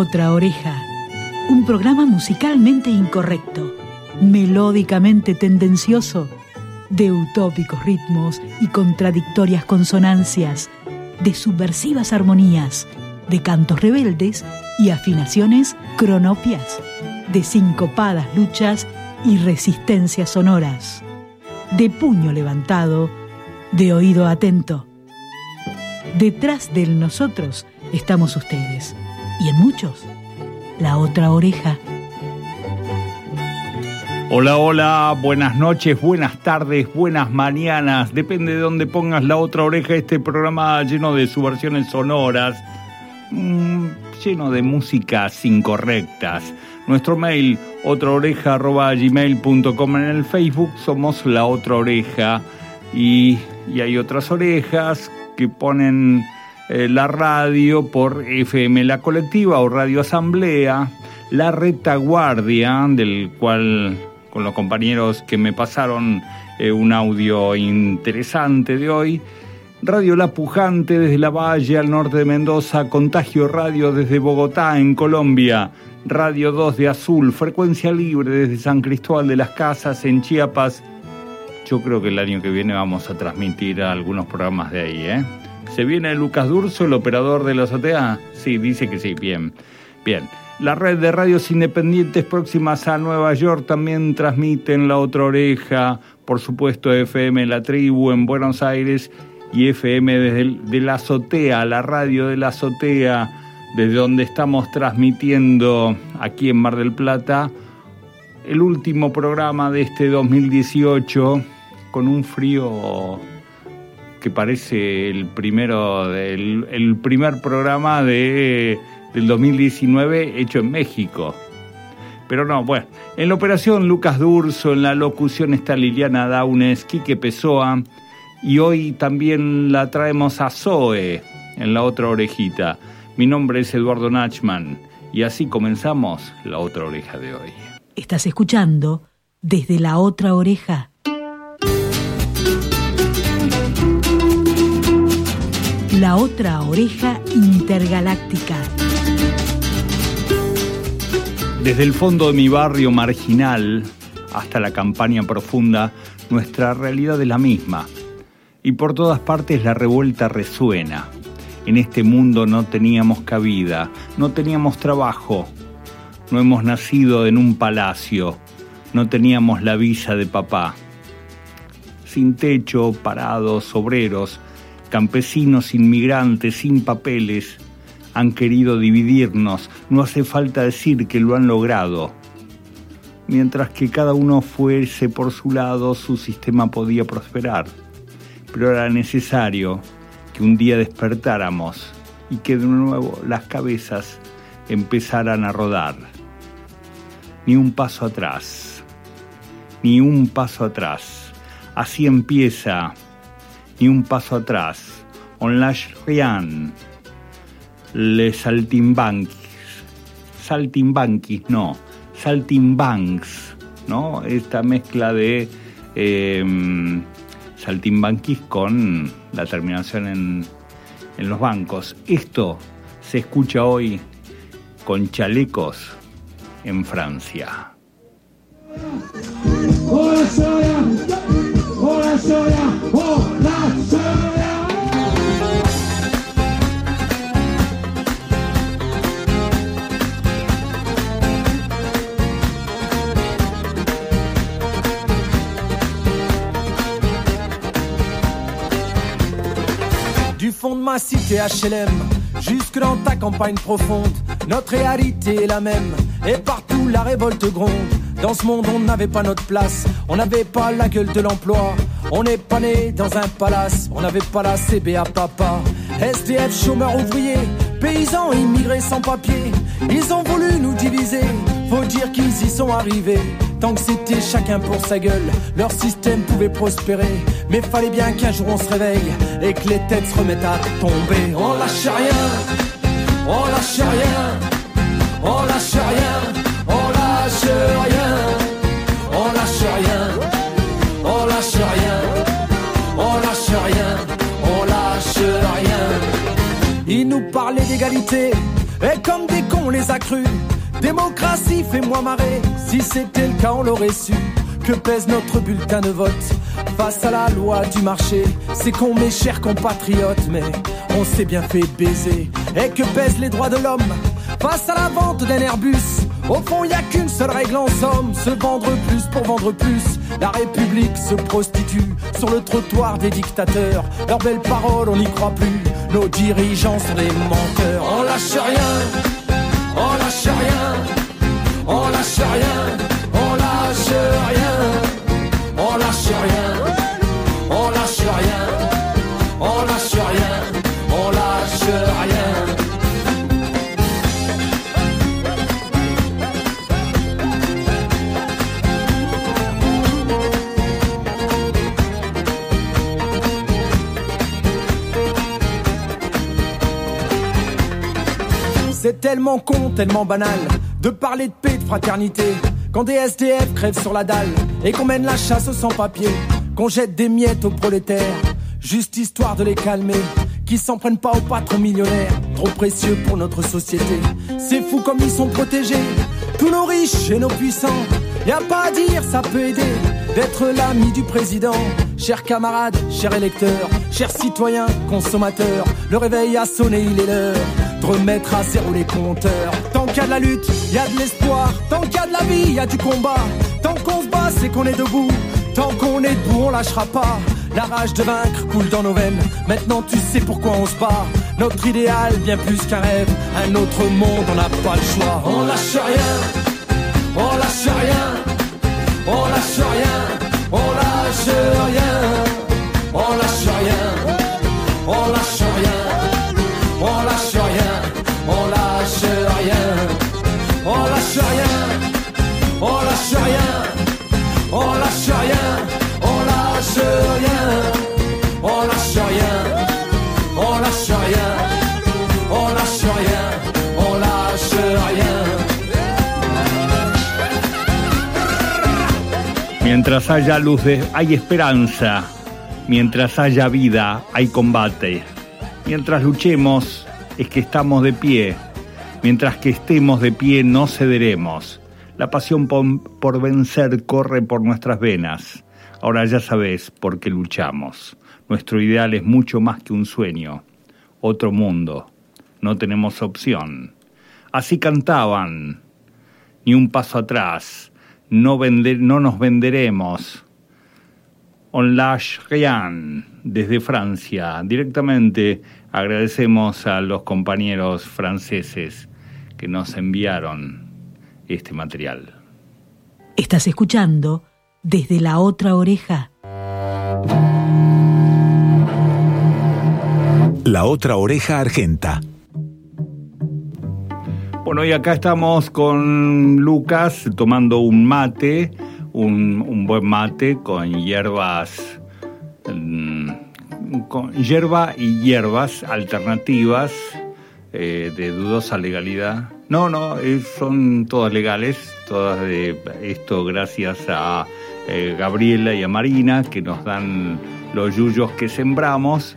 Otra Oreja, un programa musicalmente incorrecto, melódicamente tendencioso, de utópicos ritmos y contradictorias consonancias, de subversivas armonías, de cantos rebeldes y afinaciones cronopias, de sincopadas luchas y resistencias sonoras, de puño levantado, de oído atento. Detrás del nosotros estamos ustedes, y en muchos, la otra oreja. Hola, hola, buenas noches, buenas tardes, buenas mañanas. Depende de dónde pongas la otra oreja, este programa lleno de subversiones sonoras, lleno de músicas incorrectas. Nuestro mail, otraoreja@gmail.com. En el Facebook somos La Otra Oreja. Y hay otras orejas que ponen la radio por FM La Colectiva o Radio Asamblea, La Retaguardia, del cual con los compañeros que me pasaron un audio interesante de hoy, Radio La Pujante desde La Valle al norte de Mendoza, Contagio Radio desde Bogotá en Colombia, Radio 2 de Azul, Frecuencia Libre desde San Cristóbal de las Casas en Chiapas. Yo creo que el año que viene vamos a transmitir algunos programas de ahí, ¿eh? ¿Se viene Lucas Durso, el operador de la azotea? Sí, dice que sí, bien. La red de radios independientes próximas a Nueva York también transmiten La Otra Oreja, por supuesto FM La Tribu en Buenos Aires y FM desde la azotea, la radio de la azotea, desde donde estamos transmitiendo aquí en Mar del Plata el último programa de este 2018, con un frío que parece el primer programa del 2019 hecho en México. Pero no, bueno, en la operación Lucas Durso, en la locución está Liliana Daunes, Quique Pessoa, y hoy también la traemos a Zoe en La Otra Orejita. Mi nombre es Eduardo Nachman y así comenzamos La Otra Oreja de hoy. Estás escuchando Desde la Otra Oreja. La Otra Oreja Intergaláctica. Desde el fondo de mi barrio marginal hasta la campaña profunda, nuestra realidad es la misma. Y por todas partes la revuelta resuena. En este mundo no teníamos cabida, no teníamos trabajo. No hemos nacido en un palacio, no teníamos la visa de papá. Sin techo, parados, obreros, campesinos, inmigrantes, sin papeles, han querido dividirnos. No hace falta decir que lo han logrado. Mientras que cada uno fuese por su lado, su sistema podía prosperar. Pero era necesario que un día despertáramos y que de nuevo las cabezas empezaran a rodar. Ni un paso atrás, ni un paso atrás. Así empieza, ni un paso atrás. On lâche rien. Les saltimbanquis, saltimbancs, ¿no? Esta mezcla de saltimbanquis con la terminación en los bancos. Esto se escucha hoy con chalecos en Francia. Hola Soria, hola Soria, hola Soria. Du fond de ma cité HLM, jusque dans ta campagne profonde, notre réalité est la même, et partout la révolte gronde. Dans ce monde on n'avait pas notre place, on n'avait pas la gueule de l'emploi, on n'est pas né dans un palace, on n'avait pas la CBA papa. SDF, chômeurs ouvriers, paysans immigrés sans papier, ils ont voulu nous diviser, faut dire qu'ils y sont arrivés. Tant que c'était chacun pour sa gueule, leur système pouvait prospérer. Mais fallait bien qu'un jour on se réveille et que les têtes se remettent à tomber. On lâche rien, on lâche rien, on lâche rien, on lâche rien, on lâche rien, on lâche rien, on lâche rien, on lâche rien. Ils nous parlaient d'égalité, Et comme des cons on les a crus. Démocratie, fais-moi marrer. Si c'était le cas, on l'aurait su. Que pèse notre bulletin de vote face à la loi du marché? C'est con, mes chers compatriotes, mais on s'est bien fait baiser. Et que pèsent les droits de l'homme face à la vente d'un Airbus? Au fond, y a qu'une seule règle en somme: se vendre plus pour vendre plus. La République se prostitue sur le trottoir des dictateurs. Leurs belles paroles, on n'y croit plus. Nos dirigeants sont des menteurs. On lâche rien, on lâche rien, on lâche rien, on lâche rien, on lâche rien, on lâche rien, on lâche rien, on lâche rien. C'est tellement con, tellement banal de parler de paix, de fraternité, quand des SDF crèvent sur la dalle et qu'on mène la chasse aux sans-papiers, qu'on jette des miettes aux prolétaires, juste histoire de les calmer, qui s'en prennent pas aux patrons millionnaires, trop précieux pour notre société. C'est fou comme ils sont protégés, tous nos riches et nos puissants. Y a pas à dire, ça peut aider d'être l'ami du président. Chers camarades, chers électeurs, chers citoyens, consommateurs, le réveil a sonné, il est l'heure de remettre à zéro les compteurs. Tant qu'il y a de la lutte, il y a de l'espoir. Tant qu'il y a de la vie, il y a du combat. Tant qu'on se bat, c'est qu'on est debout. Tant qu'on est debout, on lâchera pas. La rage de vaincre coule dans nos veines. Maintenant tu sais pourquoi on se bat. Notre idéal, bien plus qu'un rêve. Un autre monde, on n'a pas le choix. On lâche rien, on lâche rien, on lâche rien, on lâche rien, on lâche rien, on lâche rien, on lâche rien, on lâche rien, on lâche rien, on lâche rien, on lâche rien, on lâche rien, on lâche rien, on lâche rien, on lâche rien, on lâche rien. Mientras haya luz, hay esperanza. Mientras haya vida, hay combate. Mientras luchemos, es que estamos de pie. Mientras que estemos de pie, no cederemos. La pasión por vencer corre por nuestras venas. Ahora ya sabes por qué luchamos. Nuestro ideal es mucho más que un sueño. Otro mundo. No tenemos opción. Así cantaban. Ni un paso atrás. No nos venderemos. On lâche rien, desde Francia. Directamente agradecemos a los compañeros franceses que nos enviaron este material. Estás escuchando Desde la Otra Oreja. La Otra Oreja Argenta. Bueno, y acá estamos con Lucas tomando un mate, un buen mate con hierbas, con hierba y hierbas alternativas de dudosa legalidad. No, son todas legales, todas de esto gracias a Gabriela y a Marina, que nos dan los yuyos que sembramos.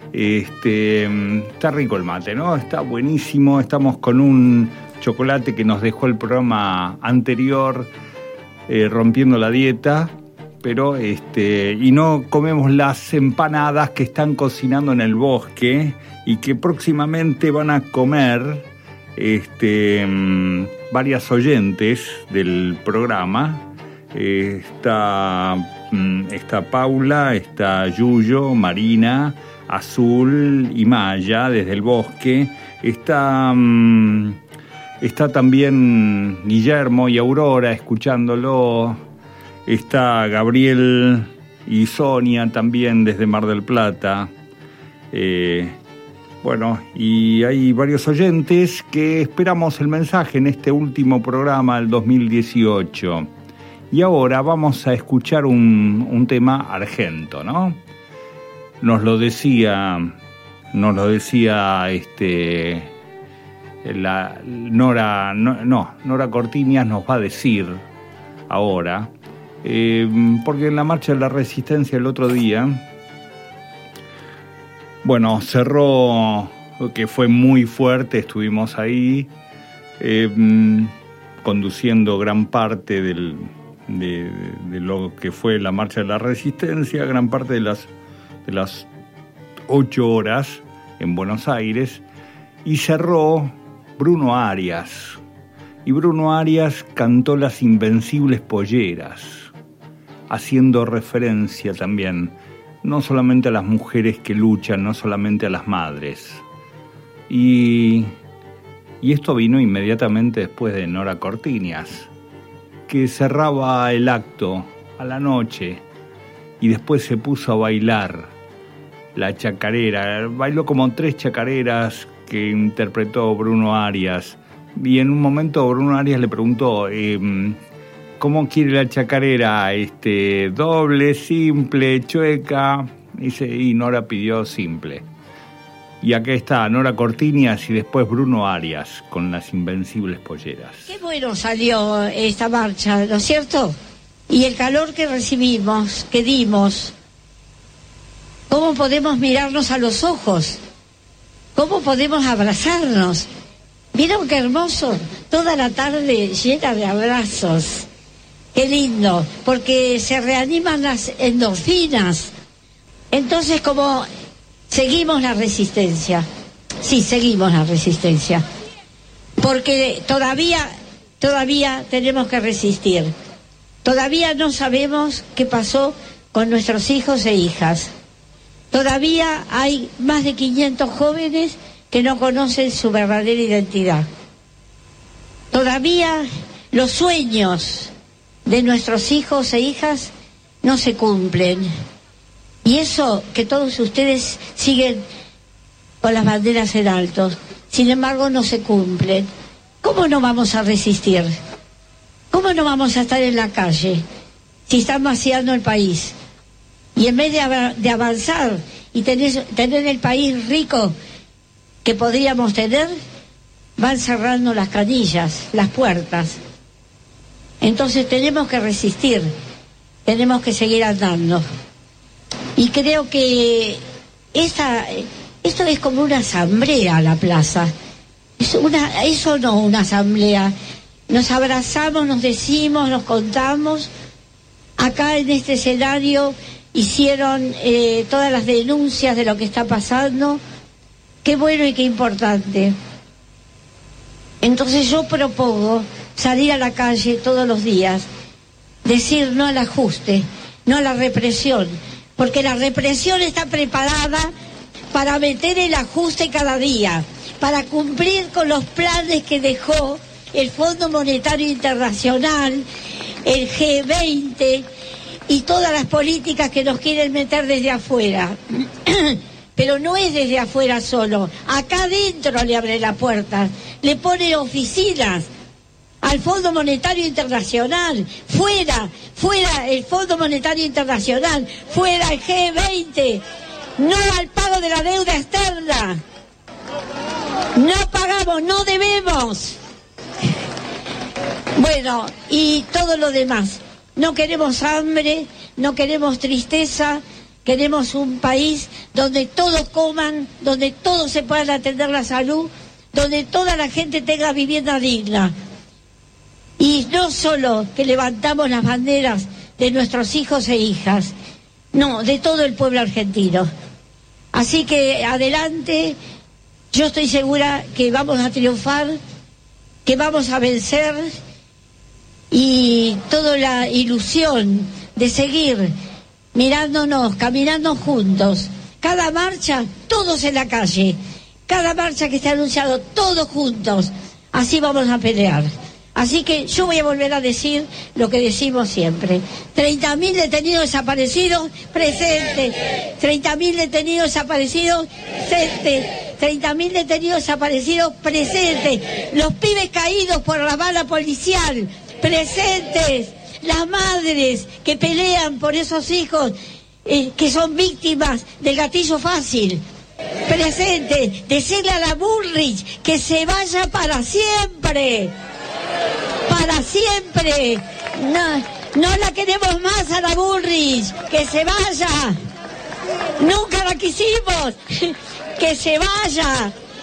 Está rico el mate, ¿no? Está buenísimo. Estamos con un chocolate que nos dejó el programa anterior, rompiendo la dieta, pero y no comemos las empanadas que están cocinando en el bosque y que próximamente van a comer varias oyentes del programa. Está Paula, está Yuyo, Marina, Azul y Maya desde el bosque. Está también Guillermo y Aurora escuchándolo. Está Gabriel y Sonia también desde Mar del Plata. Bueno, y hay varios oyentes que esperamos el mensaje en este último programa del 2018. Y ahora vamos a escuchar un tema argento, ¿no? Nos lo decía Nora Cortiñas nos va a decir ahora, porque en la Marcha de la Resistencia el otro día, bueno, cerró que fue muy fuerte. Estuvimos ahí conduciendo gran parte de lo que fue la Marcha de la Resistencia, gran parte de las 8 horas en Buenos Aires, y cerró Bruno Arias. Y Bruno Arias cantó Las Invencibles Polleras, haciendo referencia también no solamente a las mujeres que luchan, no solamente a las madres. Y esto vino inmediatamente después de Nora Cortiñas, que cerraba el acto a la noche y después se puso a bailar la chacarera. Bailó como 3 chacareras que interpretó Bruno Arias. Y en un momento Bruno Arias le preguntó, ¿cómo quiere la chacarera? ¿Doble, simple, chueca? Y Nora pidió simple. Y acá está Nora Cortiñas y después Bruno Arias con Las Invencibles Polleras. Qué bueno salió esta marcha, ¿no es cierto? Y el calor que recibimos, que dimos. ¿Cómo podemos mirarnos a los ojos? ¿Cómo podemos abrazarnos? ¿Vieron qué hermoso? Toda la tarde llena de abrazos. Qué lindo, porque se reaniman las endorfinas. Entonces, como seguimos la resistencia. Sí, seguimos la resistencia. Porque todavía tenemos que resistir. Todavía no sabemos qué pasó con nuestros hijos e hijas. Todavía hay más de 500 jóvenes que no conocen su verdadera identidad. Todavía los sueños de nuestros hijos e hijas no se cumplen. Y eso que todos ustedes siguen con las banderas en alto, sin embargo no se cumplen. ¿Cómo no vamos a resistir? ¿Cómo no vamos a estar en la calle si están vaciando el país? Y en vez de avanzar y tener el país rico que podríamos tener, van cerrando las canillas, las puertas. Entonces tenemos que resistir, tenemos que seguir andando. Y creo que esto es como una asamblea, la plaza. Eso no una asamblea. Nos abrazamos, nos decimos, nos contamos. Acá en este escenario hicieron todas las denuncias de lo que está pasando. Qué bueno y qué importante. Entonces yo propongo salir a la calle todos los días, decir no al ajuste, no a la represión, porque la represión está preparada para meter el ajuste cada día, para cumplir con los planes que dejó el Fondo Monetario Internacional, el G20 y todas las políticas que nos quieren meter desde afuera. Pero no es desde afuera solo, acá adentro le abre la puerta, le pone oficinas al Fondo Monetario Internacional, fuera el Fondo Monetario Internacional, fuera el G20, no al pago de la deuda externa, no pagamos, no debemos. Bueno, y todo lo demás, no queremos hambre, no queremos tristeza, queremos un país donde todos coman, donde todos se puedan atender la salud, donde toda la gente tenga vivienda digna. Y no solo que levantamos las banderas de nuestros hijos e hijas, no, de todo el pueblo argentino. Así que adelante, yo estoy segura que vamos a triunfar, que vamos a vencer, y toda la ilusión de seguir mirándonos, caminando juntos. Cada marcha, todos en la calle. Cada marcha que esté anunciado, todos juntos. Así vamos a pelear. Así que yo voy a volver a decir lo que decimos siempre. 30.000 detenidos desaparecidos, presente. 30.000 detenidos desaparecidos, presente. 30.000 detenidos desaparecidos, presente. Los pibes caídos por la bala policial, presentes. Las madres que pelean por esos hijos que son víctimas del gatillo fácil, presente. Decirle a la Bullrich que se vaya para siempre. Para siempre. No la queremos más a la Bullrich. Que se vaya. Nunca la quisimos. Que se vaya.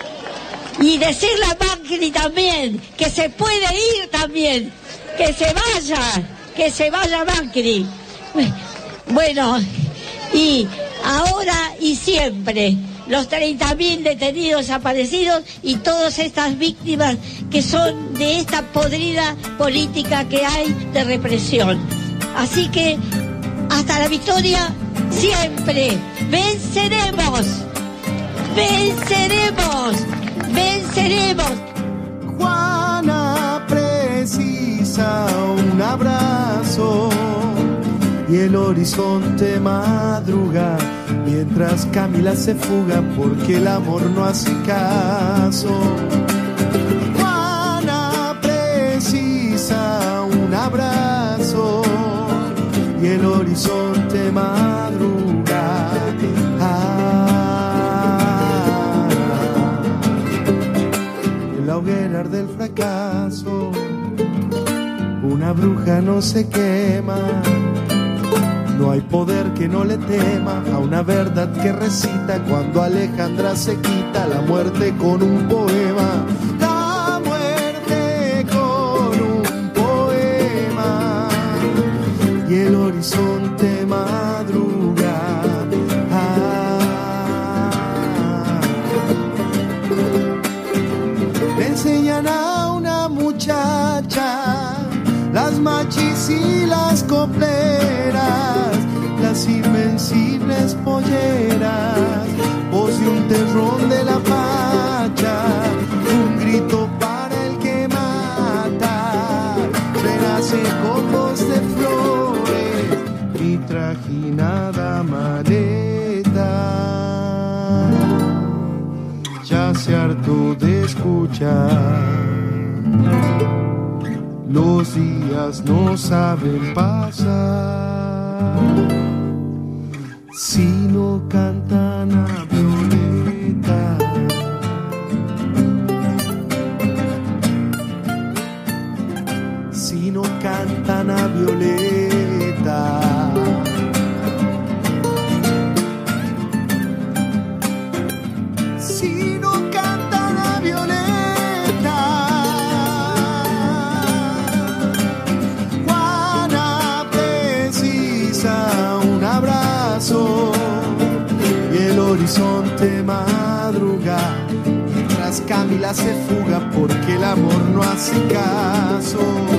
Y decirle a Macri también, que se puede ir también, que se vaya Macri. Bueno, y ahora y siempre, los 30.000 detenidos desaparecidos y todas estas víctimas que son de esta podrida política que hay de represión. Así que, hasta la victoria, siempre, venceremos, venceremos, venceremos. Juana precisa un abrazo y el horizonte madruga mientras Camila se fuga porque el amor no hace caso. Juana precisa un abrazo y el horizonte madruga. En la hoguera del fracaso una bruja no se quema. No hay poder que no le tema a una verdad que recita cuando Alejandra se quita la muerte con un poema. La muerte con un poema y el horizonte madruga. Le enseñan a una muchacha las machis y las copleras, las invencibles polleras, voz de un terrón de la pacha, un grito para el que mata, renace con voz de flores, mi trajinada maleta, ya se hartó de escuchar. Los días no saben pasar si no cantan a Violeta. Si no cantan a Violeta. Si no cantan a Violeta. Y el horizonte madruga mientras Camila se fuga porque el amor no hace caso.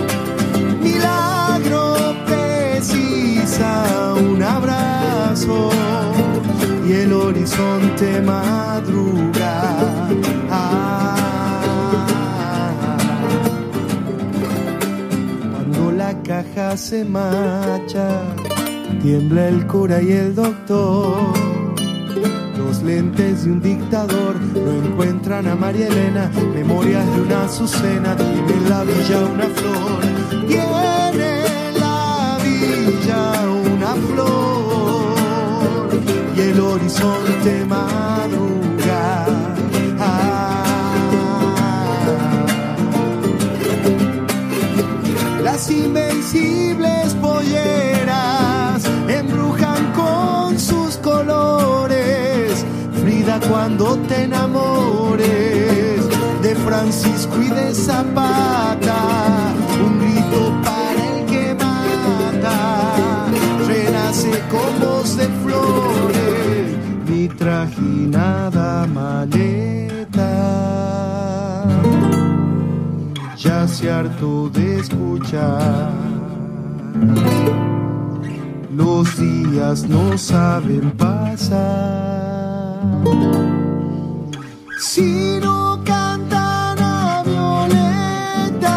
Milagro precisa un abrazo y el horizonte madruga. Cuando la caja se marcha, tiembla el cura y el doctor. Los lentes de un dictador no encuentran a María Elena. Memorias de una azucena. Tiene en la villa una flor. Tiene en la villa una flor. Y el horizonte madruga. Las invencibles polleras embrujan con sus colores. Frida, cuando te enamores de Francisco y de Zapata, un grito para el que mata, renace con voz de flores, mi trajinada maleta, ya se hartó de escuchar. Los días no saben pasar si no cantan a Violeta.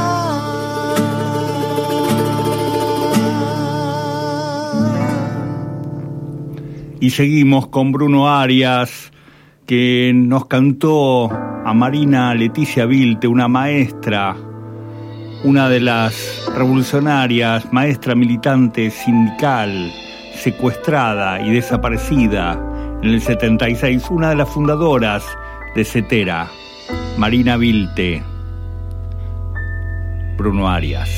Y seguimos con Bruno Arias, que nos cantó a Marina Leticia Vilte, una maestra, una de las revolucionarias, maestra militante sindical, secuestrada y desaparecida en el 76, una de las fundadoras de CETERA, Marina Vilte. Bruno Arias.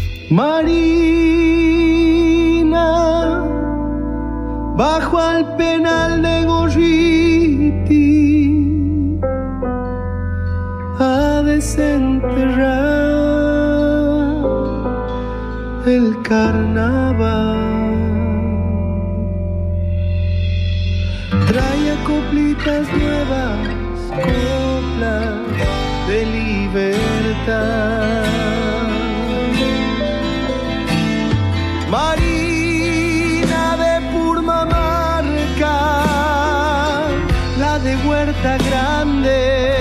Marina, bajo al penal de Gorriti, enterrar el carnaval. Trae acoplitas nuevas, coplas de libertad. Marina de Purmamarca, la de Huerta Grande,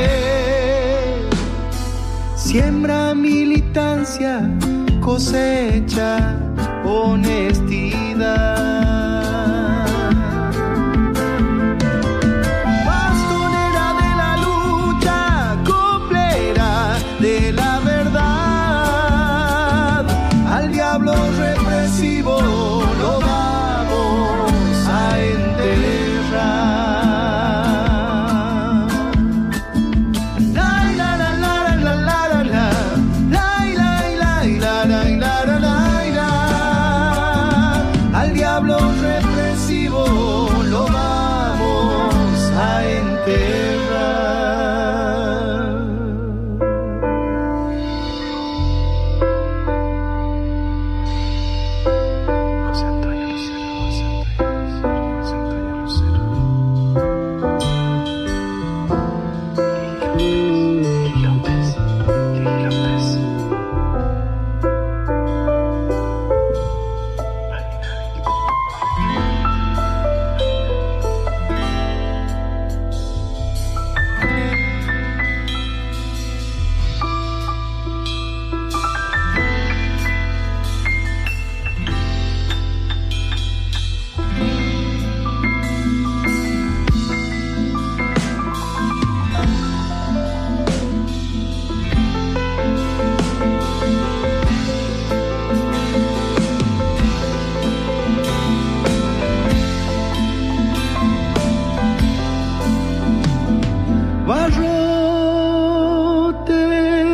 siembra militancia, cosecha honestidad. Bastonera de la lucha, coplera de la verdad, al diablo represivo lo vamos a enterrar. Al diablo represivo lo vamos a enterrar. José Antonio Lucero, José Antonio Lucero. Lili López. Barrote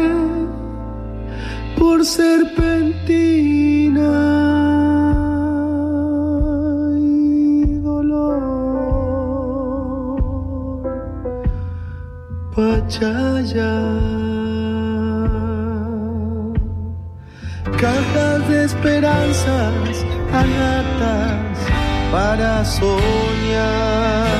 por serpentina y dolor, Pachaya, cajas de esperanzas, anatas para soñar.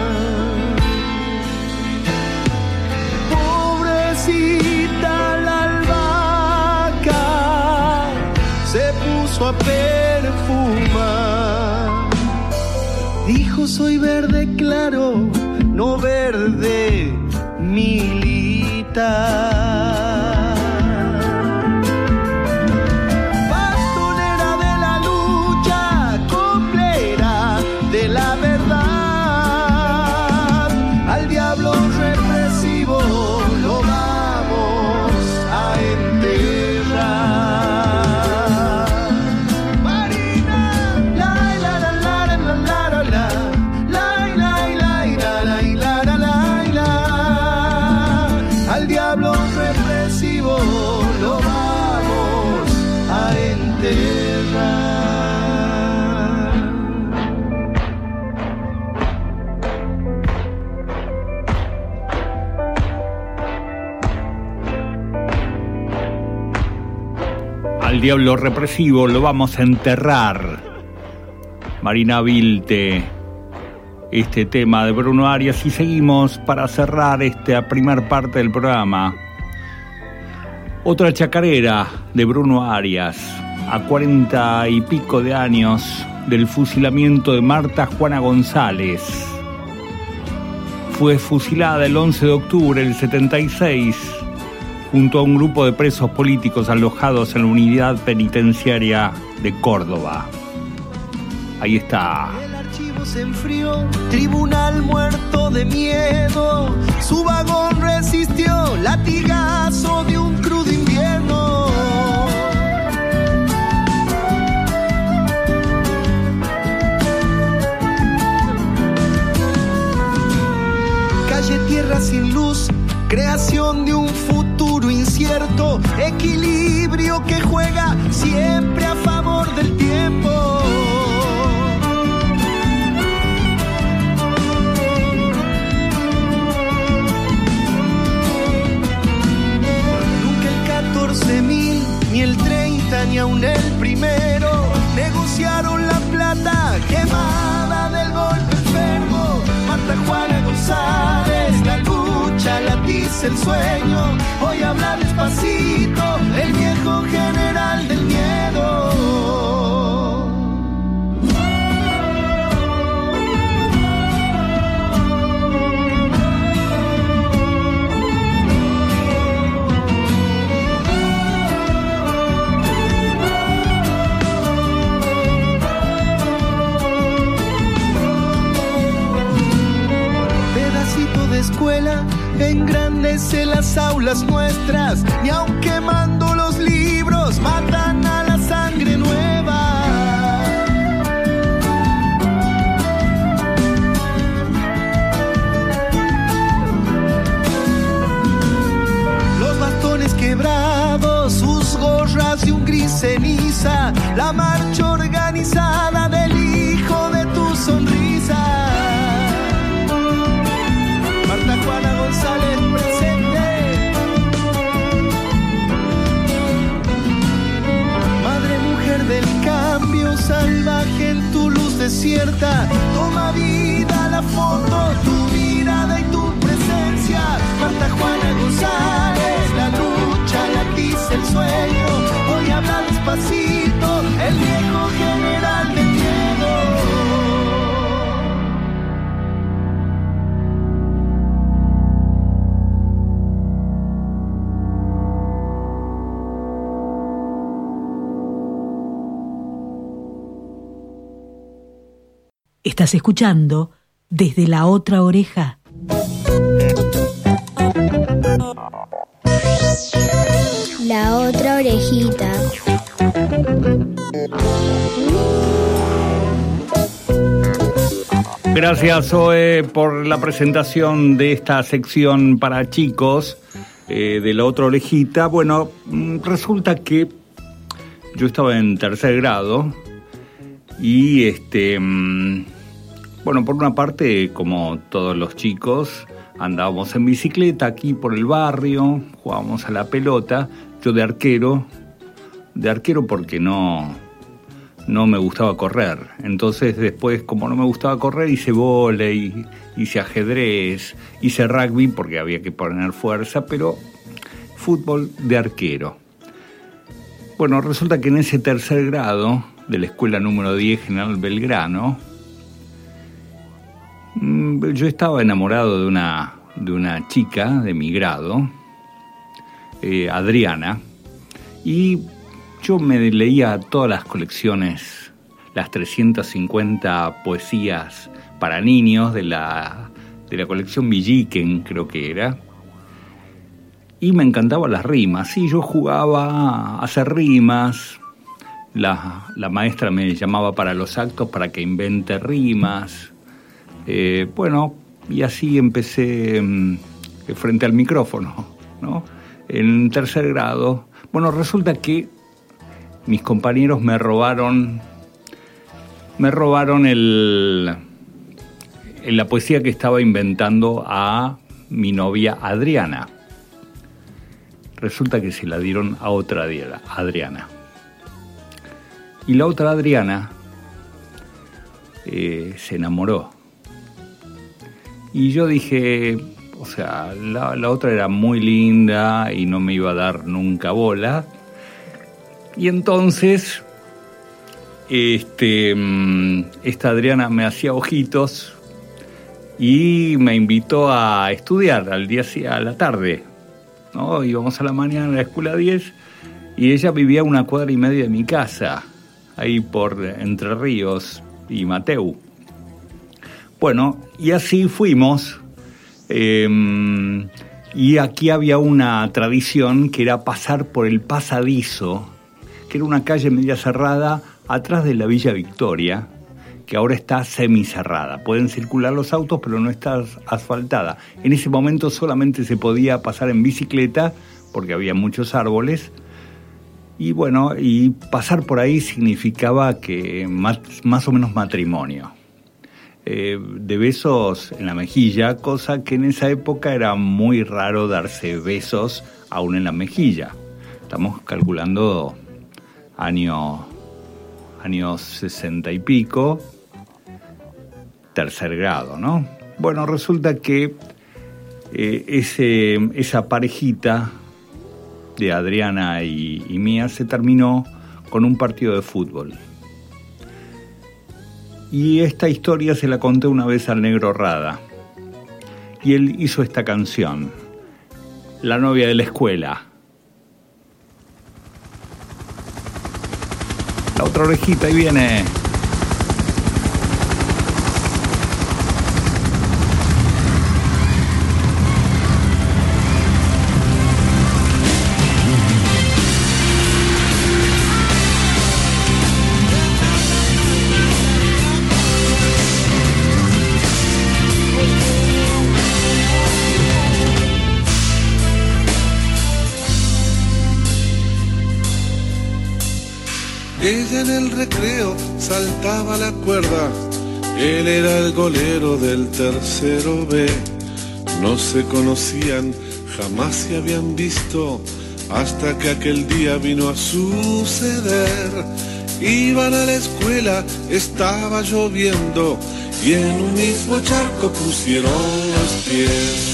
La albahaca se puso a perfumar. Dijo: soy verde claro, no verde militar. Bastonera de la lucha, coplera de la verdad, al diablo represivo lo vamos a enterrar. Marina, la la la la la la la la la la la la, al diablo represivo lo vamos a enterrar. Al diablo represivo lo vamos a enterrar. Marina Vilte, este tema de Bruno Arias. Y seguimos para cerrar esta primera parte del programa. Otra chacarera de Bruno Arias, a 40 y pico de años del fusilamiento de Marta Juana González. Fue fusilada el 11 de octubre del 76 junto a un grupo de presos políticos alojados en la unidad penitenciaria de Córdoba. Ahí está. El archivo se enfrió, tribunal muerto de miedo, su vagón resistió latigazo de un crudo invierno. Calle tierra sin luz, creación de un futuro incierto, equilibrio que juega siempre a favor del tiempo. Nunca dice el sueño, hoy habla despacito, el viejo general del miedo. Escuela engrandece las aulas nuestras, y aun quemando los libros matan a la sangre nueva. Los bastones quebrados, sus gorras y un gris ceniza, la marcha organizada del hijo de tu sonrisa. Juana González presente. Madre mujer del cambio salvaje en tu luz desierta, toma vida la foto, tu mirada y tu presencia. Marta Juana González, la lucha la dice el sueño, hoy habla despacito, el viejo general del miedo. Estás escuchando Desde la Otra Oreja. La otra orejita. Gracias, Zoe, por la presentación de esta sección para chicos de La Otra Orejita. Bueno, resulta que yo estaba en tercer grado y bueno, por una parte, como todos los chicos, andábamos en bicicleta aquí por el barrio, jugábamos a la pelota, yo de arquero porque no me gustaba correr. Entonces después, como no me gustaba correr, hice vóley, hice ajedrez, hice rugby porque había que poner fuerza, pero fútbol de arquero. Bueno, resulta que en ese tercer grado de la escuela número 10 General Belgrano, yo estaba enamorado de una chica de mi grado, Adriana, y yo me leía todas las colecciones, las 350 poesías para niños de la colección Villiquen, creo que era, y me encantaban las rimas, y yo jugaba a hacer rimas. La maestra me llamaba para los actos para que invente rimas. Bueno, y así empecé frente al micrófono, ¿no? En tercer grado. Bueno, resulta que mis compañeros me robaron la poesía que estaba inventando a mi novia Adriana. Resulta que se la dieron a otra Adriana. Y la otra Adriana se enamoró. Y yo dije, o sea, la otra era muy linda y no me iba a dar nunca bola. Y entonces, esta Adriana me hacía ojitos y me invitó a estudiar a la tarde, ¿no? Íbamos a la mañana a la escuela 10 y ella vivía a 1,5 cuadras de mi casa, ahí por Entre Ríos y Mateu. Bueno, y así fuimos, y aquí había una tradición que era pasar por el pasadizo, que era una calle media cerrada atrás de la Villa Victoria, que ahora está semicerrada. Pueden circular los autos, pero no está asfaltada. En ese momento solamente se podía pasar en bicicleta, porque había muchos árboles. Y bueno, y pasar por ahí significaba que más o menos matrimonio. De besos en la mejilla, cosa que en esa época era muy raro darse besos aún en la mejilla. Estamos calculando años 60 y pico, tercer grado, ¿no? Bueno, resulta que esa parejita de Adriana y mía se terminó con un partido de fútbol. Y esta historia se la conté una vez al Negro Rada. Y él hizo esta canción, La novia de la escuela. La otra orejita, ahí viene. Ella en el recreo saltaba la cuerda, él era el golero del tercero B. No se conocían, jamás se habían visto, hasta que aquel día vino a suceder. Iban a la escuela, estaba lloviendo, y en un mismo charco pusieron los pies.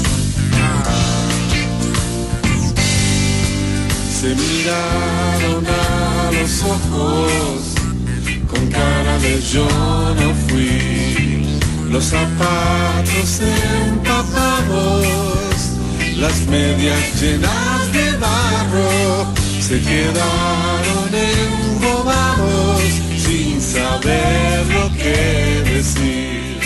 Se miraron a los ojos, con cara de yo no fui. Los zapatos empapados, las medias llenas de barro, se quedaron embobados, sin saber lo que decir.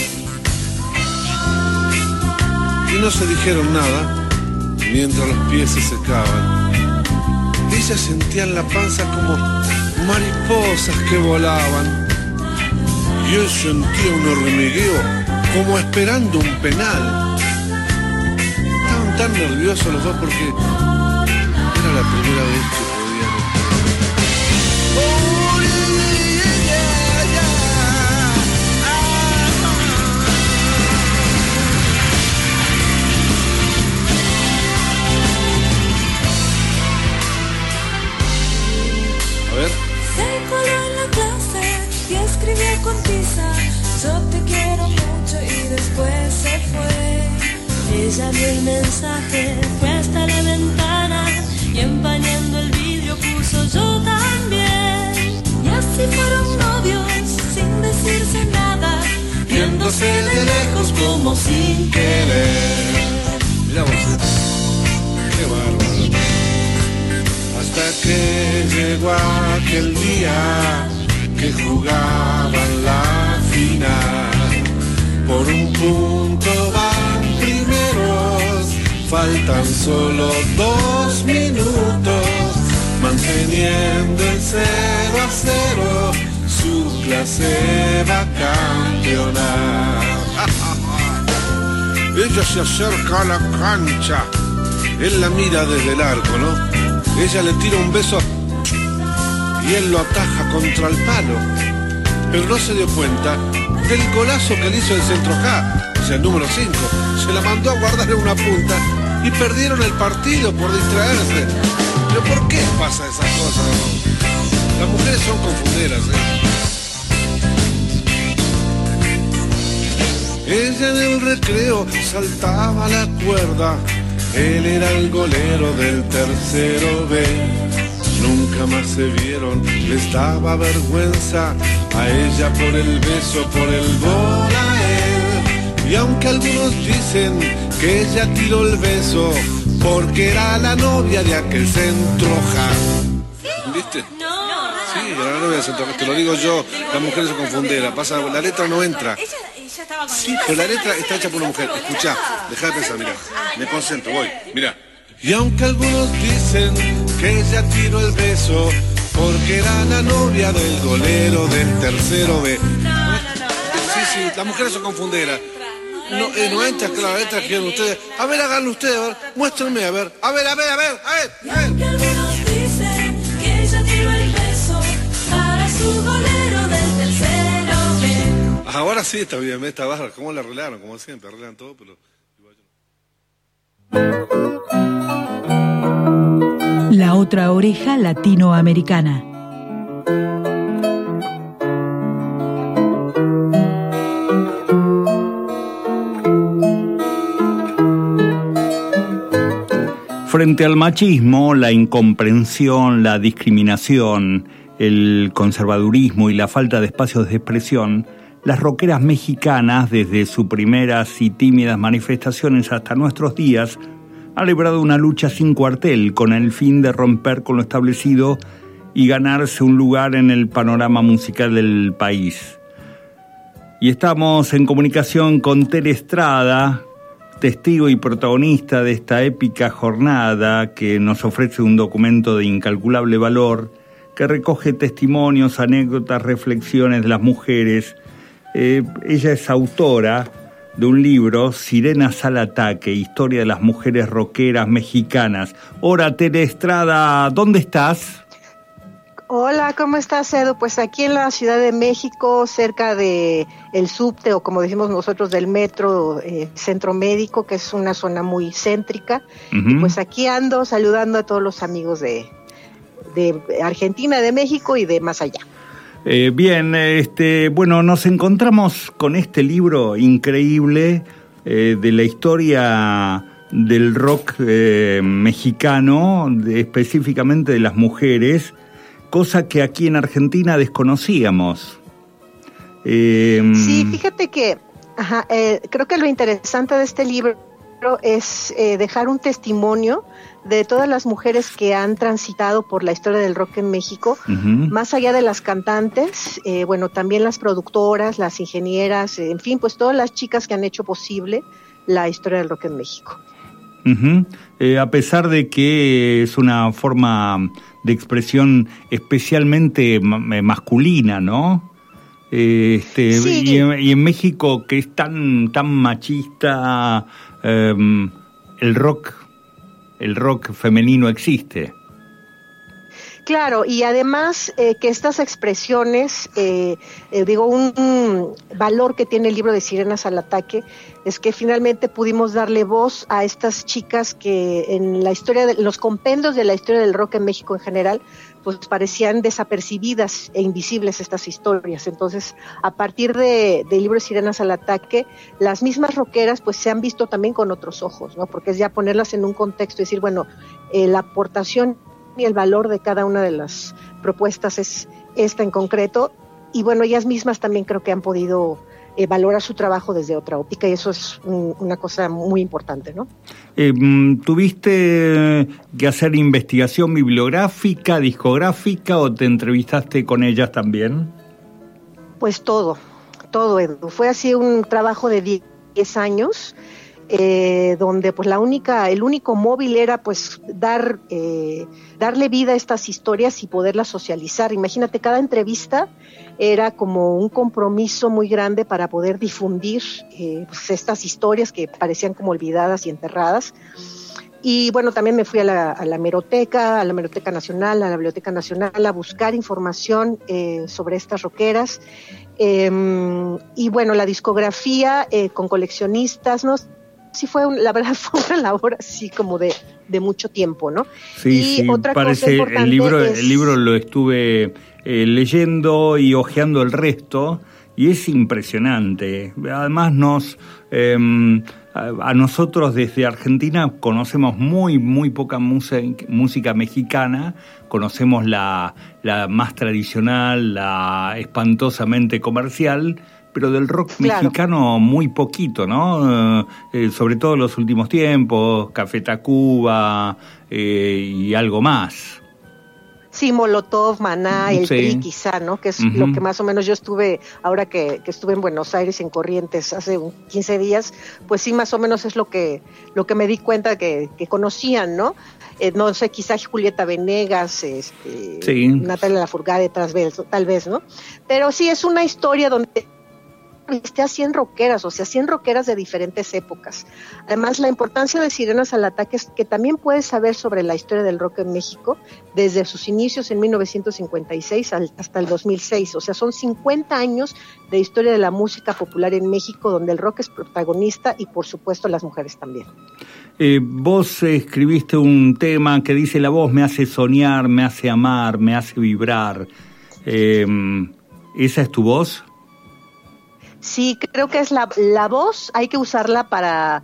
Y no se dijeron nada, mientras los pies se secaban. Ella sentía en la panza como mariposas que volaban, y él sentía un hormigueo como esperando un penal. Estaban tan nerviosos los dos porque era la primera vez que podían Se coló en la clase y escribió con tiza: yo te quiero mucho, y después se fue. Ella vio el mensaje, fue hasta la ventana y empañando el vidrio puso yo también. Y así fueron novios sin decirse nada, viéndose de lejos como sin querer. Mirá vos, qué bárbaro. Hasta que llegó aquel día que jugaban la final. Por un punto van primeros, faltan solo 2 minutos, manteniendo el 0-0, su clase va a campeonar. Ella se acerca a la cancha, él la mira desde el arco, ¿no? Ella le tira un beso y él lo ataja contra el palo, pero no se dio cuenta del golazo que le hizo el centro K, o sea, el número 5. Se la mandó a guardar en una punta y perdieron el partido por distraerse. ¿Pero por qué pasa esas cosas, no? Las mujeres son confunderas, Ella en el recreo saltaba la cuerda, él era el golero del tercero B. Nunca más se vieron, les daba vergüenza a ella por el beso, por el gol a él. Y aunque algunos dicen que ella tiró el beso porque era la novia de aquel centro J. ¿Viste? Sí, era la novia del centro J, te lo digo yo, las mujeres se confunden, la letra no entra. Sí, pero la letra está hecha por una mujer. Escuchá, dejá de pensar, mirá. Me concentro, voy, mirá. Y aunque algunos dicen que ella tiró el beso porque era la novia del golero del tercero B. Sí, las mujeres son confunderas. No entra, claro, entra, quieren ustedes. A ver, háganlo ustedes, a ver, muéstrenme, a ver. A ver. Y aunque algunos dicen que ella tiró el beso para su golero del tercero B. Ahora sí está bien, esta barra, ¿cómo la arreglaron? Como siempre, arreglan todo, pero... La otra oreja latinoamericana. Frente al machismo, la incomprensión, la discriminación, el conservadurismo y la falta de espacios de expresión, las rockeras mexicanas, desde sus primeras y tímidas manifestaciones hasta nuestros días, han librado una lucha sin cuartel con el fin de romper con lo establecido y ganarse un lugar en el panorama musical del país. Y estamos en comunicación con Tere Estrada, testigo y protagonista de esta épica jornada que nos ofrece un documento de incalculable valor que recoge testimonios, anécdotas, reflexiones de las mujeres. Ella es autora de un libro, Sirenas al Ataque, historia de las mujeres rockeras mexicanas. Hola, Tere Estrada, ¿dónde estás? Hola, ¿cómo estás, Edu? Pues aquí en la Ciudad de México, cerca de el subte, o como decimos nosotros, del metro Centro Médico, que es una zona muy céntrica. Uh-huh. Y pues aquí ando saludando a todos los amigos de Argentina, de México y de más allá. Bien, bueno, nos encontramos con este libro increíble de la historia del rock mexicano, específicamente de las mujeres, cosa que aquí en Argentina desconocíamos. Sí, fíjate que creo que lo interesante de este libro es dejar un testimonio de todas las mujeres que han transitado por la historia del rock en México, uh-huh. Más allá de las cantantes, bueno, también las productoras, las ingenieras, en fin, pues todas las chicas que han hecho posible la historia del rock en México. Uh-huh. A pesar de que es una forma de expresión especialmente masculina, ¿no? Sí. y en México, que es tan machista, el rock femenino existe. Claro, y además que estas expresiones, un valor que tiene el libro de Sirenas al Ataque es que finalmente pudimos darle voz a estas chicas que en la historia, los compendios de la historia del rock en México en general, pues parecían desapercibidas e invisibles estas historias. Entonces, a partir del libro de Sirenas al Ataque, las mismas rockeras pues se han visto también con otros ojos, ¿no? Porque es ya ponerlas en un contexto y decir, bueno, la aportación y el valor de cada una de las propuestas es esta en concreto, y bueno, ellas mismas también creo que han podido valorar su trabajo desde otra óptica, y eso es una cosa muy importante, ¿no? ¿Tuviste que hacer investigación bibliográfica, discográfica, o te entrevistaste con ellas también? Pues todo, Edu. Fue así un trabajo de 10 años, donde pues el único móvil era pues darle vida a estas historias y poderlas socializar. Imagínate, cada entrevista era como un compromiso muy grande para poder difundir pues estas historias que parecían como olvidadas y enterradas. Y bueno, también me fui a la Hemeroteca Nacional, a la Biblioteca Nacional, a buscar información sobre estas rockeras. Y bueno, la discografía con coleccionistas, ¿no? Sí, la verdad fue una labor así como de mucho tiempo, ¿no? Sí, y otra cosa importante el libro lo estuve leyendo y hojeando el resto, y es impresionante. Además a nosotros desde Argentina conocemos muy poca música mexicana, conocemos la más tradicional, la espantosamente comercial, pero del rock mexicano muy poquito, ¿no? Sobre todo en los últimos tiempos, Café Tacuba y algo más. Sí, Molotov, Maná, el Tri quizá, ¿no? Que es uh-huh. Lo que más o menos yo estuve, ahora que estuve en Buenos Aires, en Corrientes, hace 15 días, pues sí, más o menos es lo que me di cuenta que conocían, ¿no? No sé, quizá Julieta Venegas, Natalia Lafourcade, tal vez, ¿no? Pero sí, es una historia donde a 100 rockeras, o sea, 100 rockeras de diferentes épocas. Además, la importancia de Sirenas al Ataque es que también puedes saber sobre la historia del rock en México desde sus inicios en 1956 hasta el 2006. O sea, son 50 años de historia de la música popular en México, donde el rock es protagonista y, por supuesto, las mujeres también. Vos escribiste un tema que dice: la voz me hace soñar, me hace amar, me hace vibrar. ¿Esa es tu voz? Sí, creo que es la voz, hay que usarla para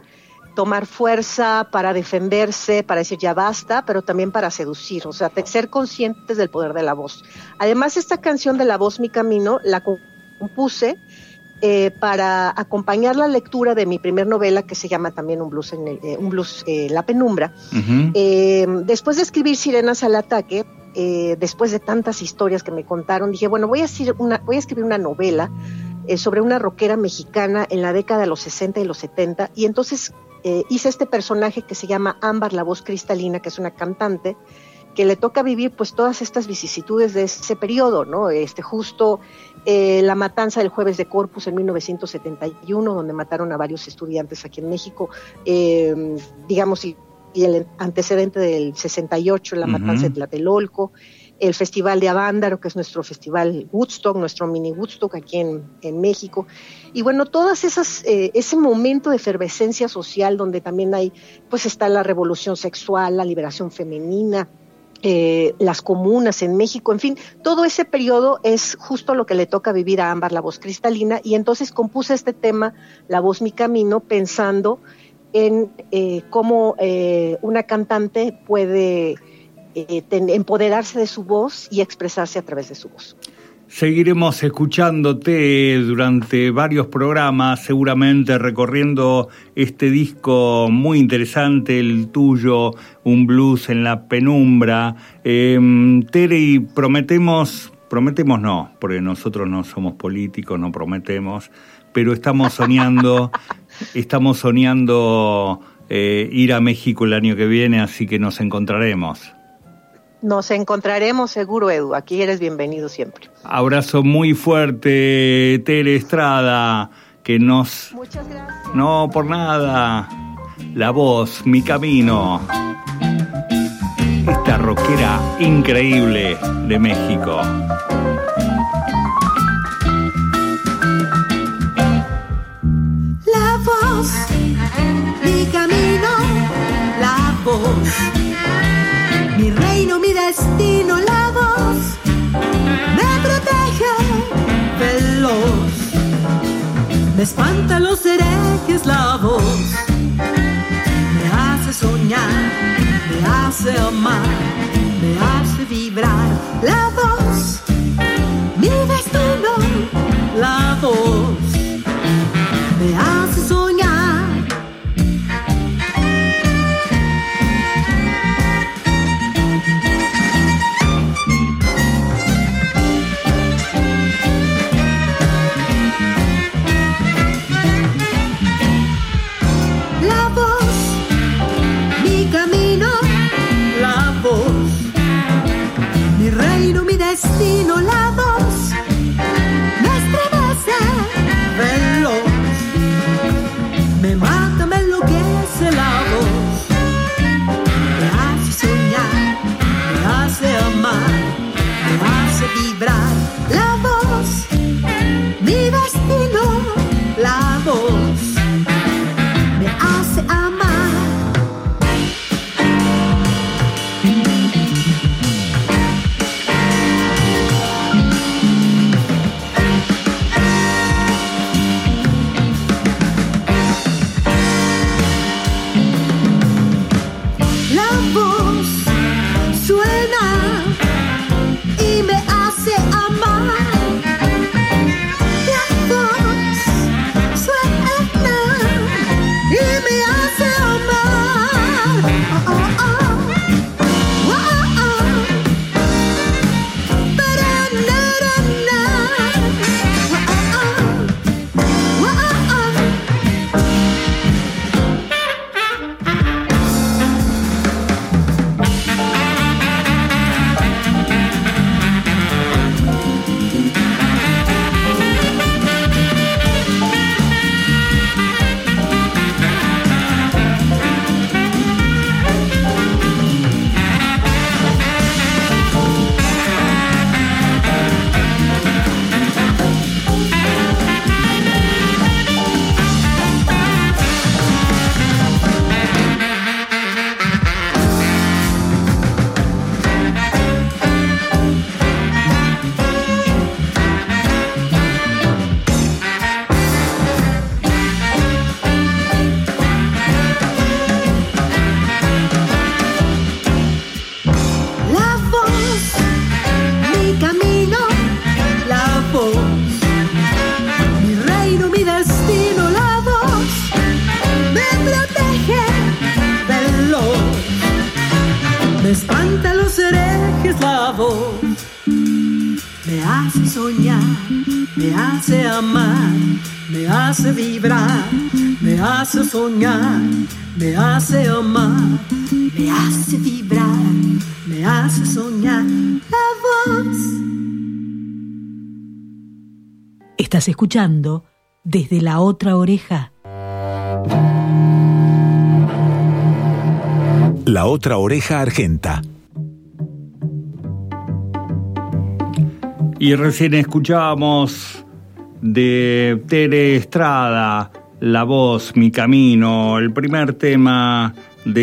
tomar fuerza, para defenderse, para decir ya basta, pero también para seducir, o sea, ser conscientes del poder de la voz. Además, esta canción de La Voz, Mi Camino, la compuse para acompañar la lectura de mi primer novela, que se llama también Un blues, La Penumbra. Uh-huh. Después de escribir Sirenas al Ataque, después de tantas historias que me contaron, dije, bueno, voy a escribir una novela sobre una rockera mexicana en la década de los 60 y los 70, y entonces hice este personaje que se llama Ámbar, la voz cristalina, que es una cantante que le toca vivir pues todas estas vicisitudes de ese periodo, ¿no? Justo la matanza del Jueves de Corpus en 1971, donde mataron a varios estudiantes aquí en México, digamos, y el antecedente del 68, la matanza de Tlatelolco, el Festival de Avándaro, que es nuestro festival Woodstock, nuestro mini Woodstock aquí en México. Y bueno, todas esas, ese momento de efervescencia social donde también pues está la revolución sexual, la liberación femenina, las comunas en México, en fin, todo ese periodo es justo lo que le toca vivir a Ámbar, la voz cristalina, y entonces compuse este tema, La Voz, Mi Camino, pensando en cómo una cantante puede empoderarse de su voz y expresarse a través de su voz. Seguiremos escuchándote durante varios programas, seguramente recorriendo este disco muy interesante, el tuyo, Un blues en la penumbra. Tere, y prometemos no, porque nosotros no somos políticos, no prometemos, pero estamos soñando ir a México el año que viene, así que nos encontraremos. Nos encontraremos seguro, Edu. Aquí eres bienvenido siempre. Abrazo muy fuerte, Tere Estrada, que nos... Muchas gracias. No, por nada. La Voz, Mi Camino. Esta rockera increíble de México. La voz, mi camino, la voz. Mi reino, mi destino, la voz me protege veloz. Me espanta los herejes, la voz me hace soñar, me hace amar, me hace vibrar. La voz, mi destino, la voz me hace soñar. hace soñar, me hace amar, me hace vibrar, me hace soñar, me hace amar, me hace vibrar, me hace soñar la voz. Estás escuchando Desde la Otra Oreja. La Otra Oreja Argenta. Y recién escuchábamos de Tere Estrada, La Voz, Mi Camino, el primer tema de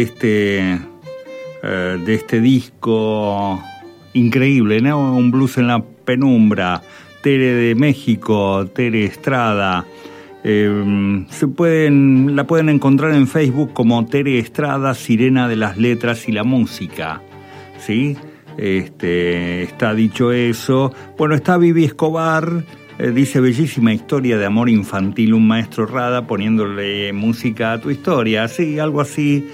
este disco increíble, ¿no? Un blues en la penumbra. Tere de México, Tere Estrada. La pueden encontrar en Facebook como Tere Estrada, Sirena de las Letras y la Música, ¿sí? Está dicho eso. Bueno, está Vivi Escobar, dice: bellísima historia de amor infantil, un maestro Rada poniéndole música a tu historia, sí, algo así.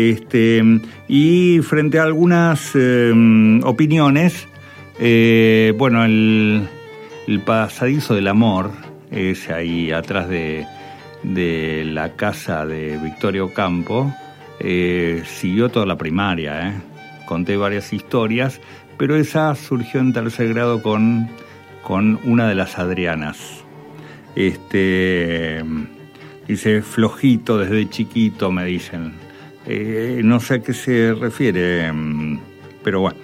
Y frente a algunas opiniones, bueno, el pasadizo del amor es ahí atrás de la casa de Victoria Ocampo. Siguió toda la primaria, Conté varias historias, pero esa surgió en tercer grado con una de las Adrianas. Dice: flojito desde chiquito, me dicen. No sé a qué se refiere, pero bueno.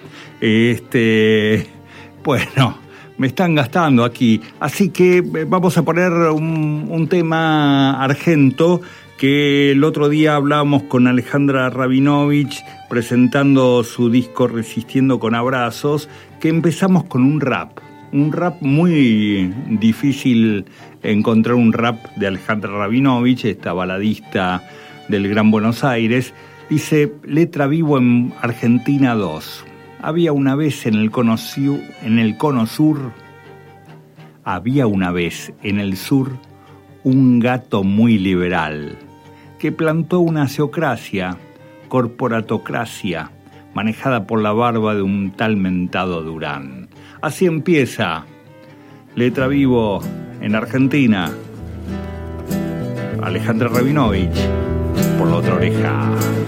Bueno, me están gastando aquí. Así que vamos a poner un tema argento que el otro día hablábamos con Alejandra Rabinovich presentando su disco Resistiendo con Abrazos, que empezamos con un rap muy difícil encontrar un rap de Alejandra Rabinovich, esta baladista del Gran Buenos Aires. Dice: letra vivo en Argentina 2. Había una vez en el cono sur, había una vez en el sur un gato muy liberal que plantó una seocracia, corporatocracia, manejada por la barba de un tal mentado Durán. Así empieza Letra Vivo en Argentina. Alejandra Rabinovich, por La Otra Oreja.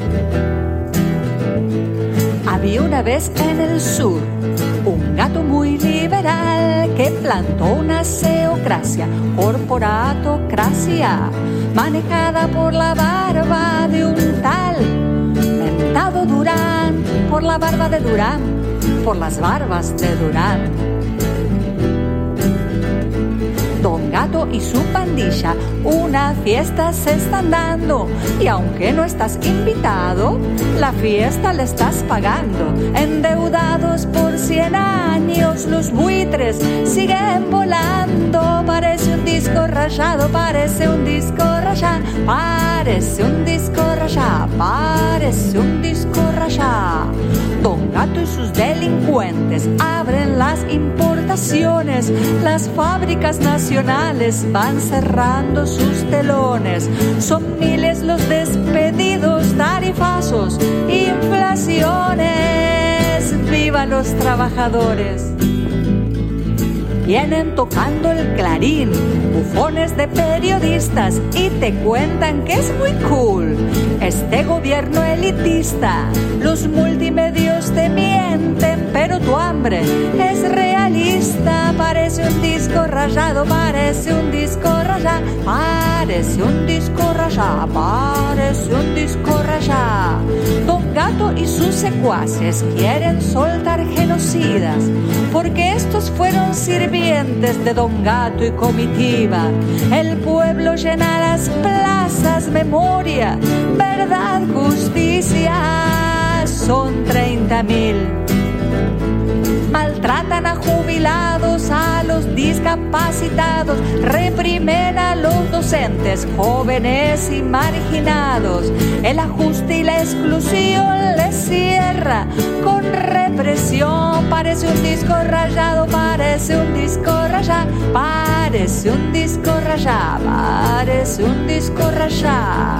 Había una vez en el sur un gato muy liberal que plantó una seocracia, corporatocracia, manejada por la barba de un tal mentado Durán, por la barba de Durán, por las barbas de Durán. Don Gato y su pandilla una fiesta se están dando, y aunque no estás invitado, la fiesta la estás pagando. Endeudados por 100 años, los buitres siguen volando. Parece un disco rayado, parece un disco rayado, parece un disco rayado, parece un disco rayado. Don Gato y sus delincuentes abren las importaciones, las fábricas nacionales van cerrando sus telones. Son miles los despedidos, tarifazos, inflaciones. ¡Viva los trabajadores! Vienen tocando el clarín, bufones de periodistas, y te cuentan que es muy cool este gobierno elitista. Los multimedios te mienten, pero tu hambre es realista. Parece un disco rayado, parece un disco rayado, parece un disco rayado, parece un disco rayado. Don Gato y sus secuaces quieren soltar genocidas, porque estos fueron sirvientes de Don Gato y comitiva. El pueblo llena las plazas, memoria, verdad, justicia. Son 30.000. Maltratan a jubilados, a los discapacitados, reprimen a los docentes, jóvenes y marginados. El ajuste y la exclusión les cierra con represión. Parece un disco rayado, parece un disco rayado, parece un disco rayado, parece un disco rayado.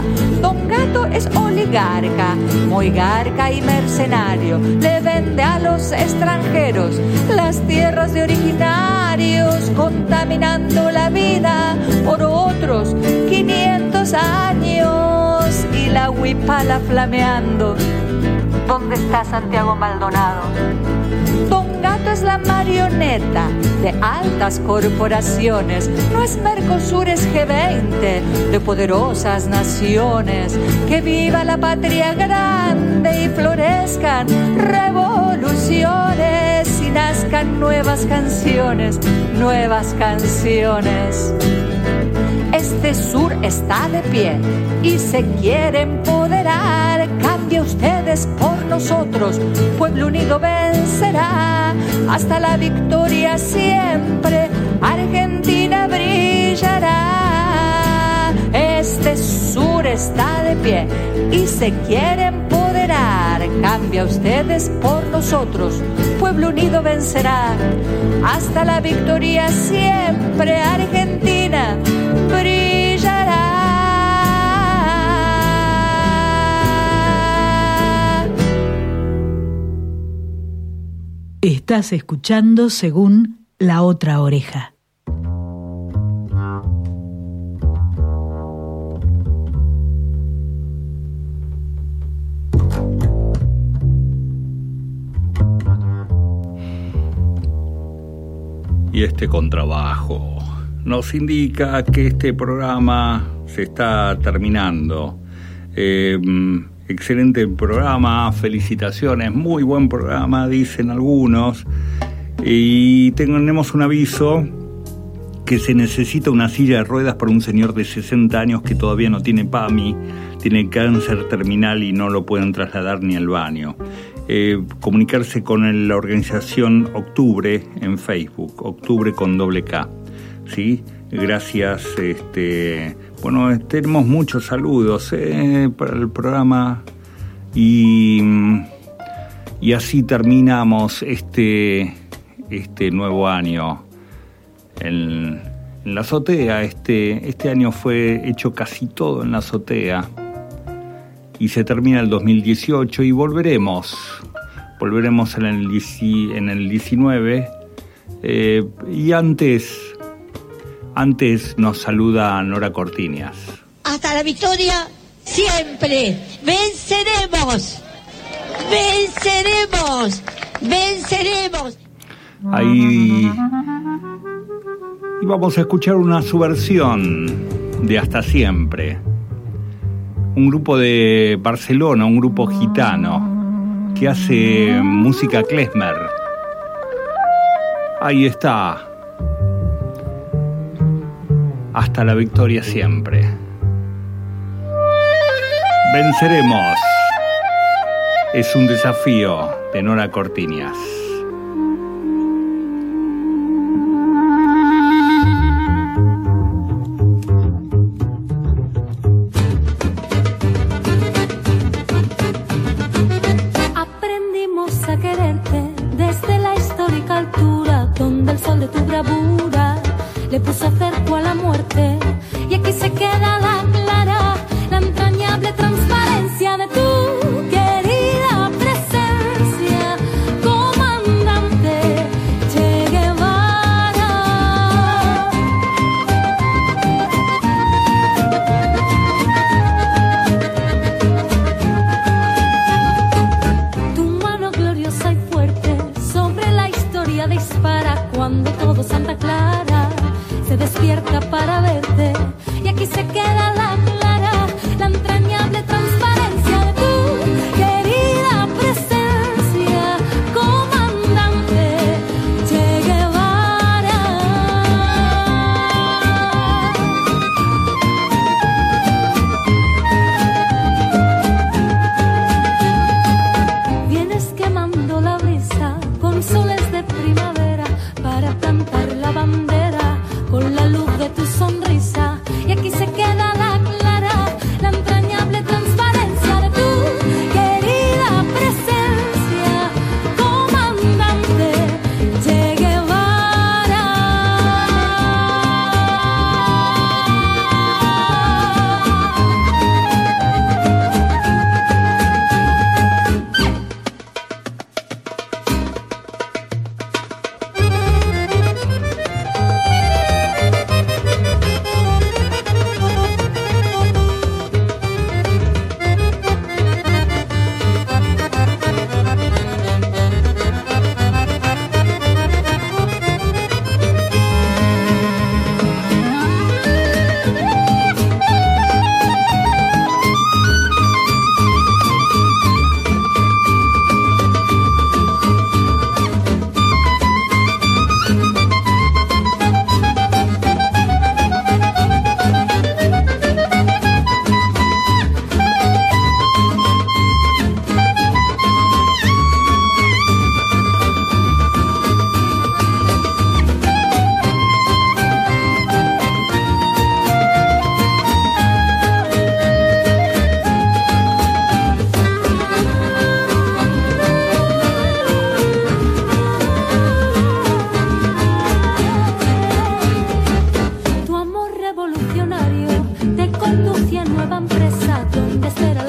Don Gato es oligarca, muy garca y mercenario. Le vende a los extranjeros las tierras de originarios, contaminando la vida por otros 500 años. Y la huipala flameando. ¿Dónde está Santiago Maldonado? Don Gato es la marioneta de altas corporaciones. No es Mercosur, es G20 de poderosas naciones. Que viva la patria grande y florezcan revoluciones y nazcan nuevas canciones, nuevas canciones. Este sur está de pie y se quiere empoderar. Cambia ustedes por nosotros, pueblo unido vencerá. Hasta la victoria siempre, Argentina brillará. Este sur está de pie y se quiere empoderar. Cambia ustedes por nosotros, pueblo unido vencerá. Hasta la victoria siempre, Argentina brillará. Estás escuchando Según la Otra Oreja. Y este contrabajo nos indica que este programa se está terminando. Excelente programa, felicitaciones, muy buen programa, dicen algunos. Y tenemos un aviso que se necesita una silla de ruedas para un señor de 60 años que todavía no tiene PAMI, tiene cáncer terminal y no lo pueden trasladar ni al baño. Comunicarse con la organización Octubre en Facebook, Octubre con K, ¿sí? Gracias. Bueno, tenemos muchos saludos para el programa y así terminamos este nuevo año en la azotea. Este año fue hecho casi todo en la azotea y se termina el 2018 y volveremos en el 19 y antes nos saluda Nora Cortiñas. Hasta la victoria siempre. Venceremos. Venceremos. Venceremos. Ahí y vamos a escuchar una subversión de Hasta Siempre. Un grupo de Barcelona, un grupo gitano que hace música klezmer. Ahí está. Hasta la victoria siempre. Venceremos. Es un desafío de Nora Cortiñas. Aprendimos a quererte desde la histórica altura donde el sol de tu bravura le puso cerco a la muerte, y aquí se queda la clara, la entrañable transparencia de tu querida presencia, comandante. sorpresa, ¿dónde será